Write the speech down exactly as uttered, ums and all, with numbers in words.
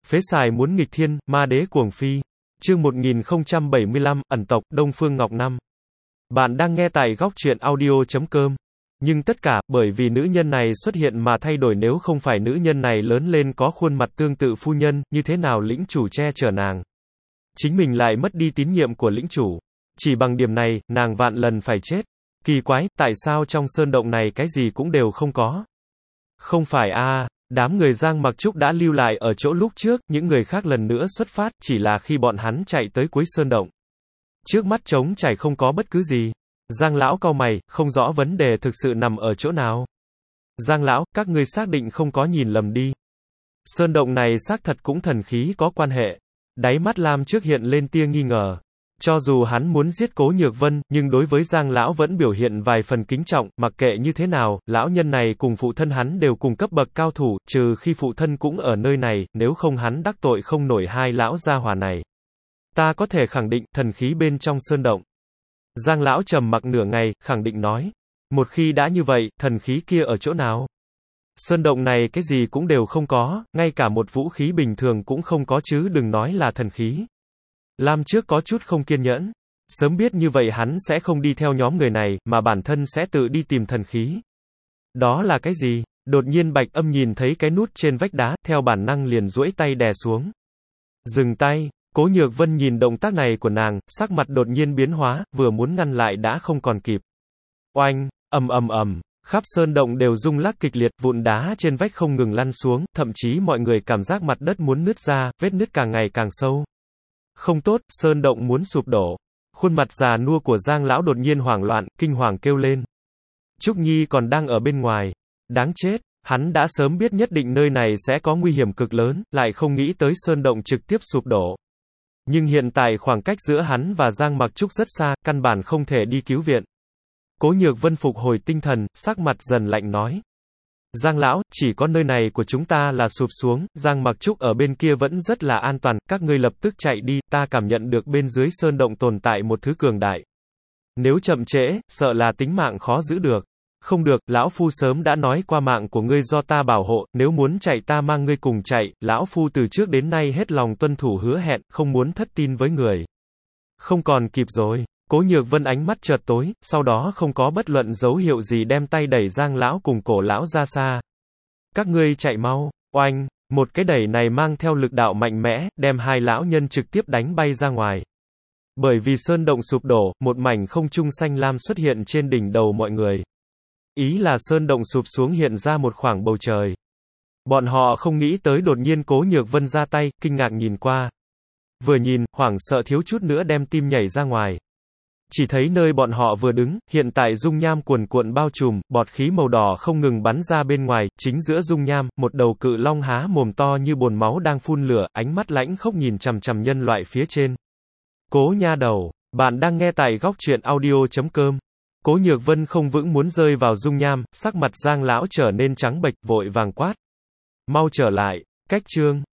Phế xài muốn nghịch thiên, ma đế cuồng phi. Chương một nghìn không trăm bảy mươi lăm, ẩn tộc, Đông Phương Ngọc Năm. Bạn đang nghe tại góc truyện audio chấm com. Nhưng tất cả, bởi vì nữ nhân này xuất hiện mà thay đổi, nếu không phải nữ nhân này lớn lên có khuôn mặt tương tự phu nhân, như thế nào lĩnh chủ che chở nàng. Chính mình lại mất đi tín nhiệm của lĩnh chủ. Chỉ bằng điểm này, nàng vạn lần phải chết. Kỳ quái, tại sao trong sơn động này cái gì cũng đều không có? Không phải a à, đám người Giang Mặc Trúc đã lưu lại ở chỗ lúc trước, những người khác lần nữa xuất phát, chỉ là khi bọn hắn chạy tới cuối sơn động. Trước mắt trống trải không có bất cứ gì. Giang lão cau mày, không rõ vấn đề thực sự nằm ở chỗ nào. Giang lão, các ngươi xác định không có nhìn lầm đi. Sơn động này xác thật cũng thần khí có quan hệ. Đáy mắt Lam trước hiện lên tia nghi ngờ. Cho dù hắn muốn giết Cố Nhược Vân, nhưng đối với Giang lão vẫn biểu hiện vài phần kính trọng, mặc kệ như thế nào, lão nhân này cùng phụ thân hắn đều cùng cấp bậc cao thủ, trừ khi phụ thân cũng ở nơi này, nếu không hắn đắc tội không nổi hai lão gia hỏa này. Ta có thể khẳng định, thần khí bên trong sơn động. Giang lão trầm mặc nửa ngày, khẳng định nói. Một khi đã như vậy, thần khí kia ở chỗ nào? Sơn động này cái gì cũng đều không có, ngay cả một vũ khí bình thường cũng không có chứ đừng nói là thần khí. Lam trước có chút không kiên nhẫn. Sớm biết như vậy hắn sẽ không đi theo nhóm người này, mà bản thân sẽ tự đi tìm thần khí. Đó là cái gì? Đột nhiên Bạch Âm nhìn thấy cái nút trên vách đá, theo bản năng liền duỗi tay đè xuống. Dừng tay. Cố Nhược Vân nhìn động tác này của nàng, sắc mặt đột nhiên biến hóa, vừa muốn ngăn lại đã không còn kịp. Oanh, ầm ầm ầm, khắp sơn động đều rung lắc kịch liệt, vụn đá trên vách không ngừng lăn xuống, thậm chí mọi người cảm giác mặt đất muốn nứt ra, vết nứt càng ngày càng sâu. Không tốt, sơn động muốn sụp đổ. Khuôn mặt già nua của Giang lão đột nhiên hoảng loạn, kinh hoàng kêu lên. Trúc Nhi còn đang ở bên ngoài. Đáng chết, hắn đã sớm biết nhất định nơi này sẽ có nguy hiểm cực lớn, lại không nghĩ tới sơn động trực tiếp sụp đổ. Nhưng hiện tại khoảng cách giữa hắn và Giang Mặc Trúc rất xa, căn bản không thể đi cứu viện. Cố Nhược Vân phục hồi tinh thần, sắc mặt dần lạnh nói. Giang lão, chỉ có nơi này của chúng ta là sụp xuống, Giang Mặc Trúc ở bên kia vẫn rất là an toàn, các ngươi lập tức chạy đi, ta cảm nhận được bên dưới sơn động tồn tại một thứ cường đại. Nếu chậm trễ, sợ là tính mạng khó giữ được. Không được, lão phu sớm đã nói qua mạng của ngươi do ta bảo hộ, nếu muốn chạy ta mang ngươi cùng chạy, lão phu từ trước đến nay hết lòng tuân thủ hứa hẹn, không muốn thất tin với người. Không còn kịp rồi. Cố Nhược Vân ánh mắt chợt tối, sau đó không có bất luận dấu hiệu gì đem tay đẩy Giang lão cùng cổ lão ra xa. Các ngươi chạy mau. Oanh, một cái đẩy này mang theo lực đạo mạnh mẽ, đem hai lão nhân trực tiếp đánh bay ra ngoài. Bởi vì sơn động sụp đổ, một mảnh không trung xanh lam xuất hiện trên đỉnh đầu mọi người. Ý là sơn động sụp xuống hiện ra một khoảng bầu trời. Bọn họ không nghĩ tới đột nhiên Cố Nhược Vân ra tay, kinh ngạc nhìn qua. Vừa nhìn, hoảng sợ thiếu chút nữa đem tim nhảy ra ngoài. Chỉ thấy nơi bọn họ vừa đứng, hiện tại dung nham cuồn cuộn bao trùm, bọt khí màu đỏ không ngừng bắn ra bên ngoài, chính giữa dung nham, một đầu cự long há mồm to như bồn máu đang phun lửa, ánh mắt lãnh khốc nhìn chằm chằm nhân loại phía trên. Cố nha đầu, bạn đang nghe tại góc truyện audio chấm com. Cố Nhược Vân không vững muốn rơi vào dung nham, sắc mặt Giang lão trở nên trắng bệch, vội vàng quát. Mau trở lại, cách chương.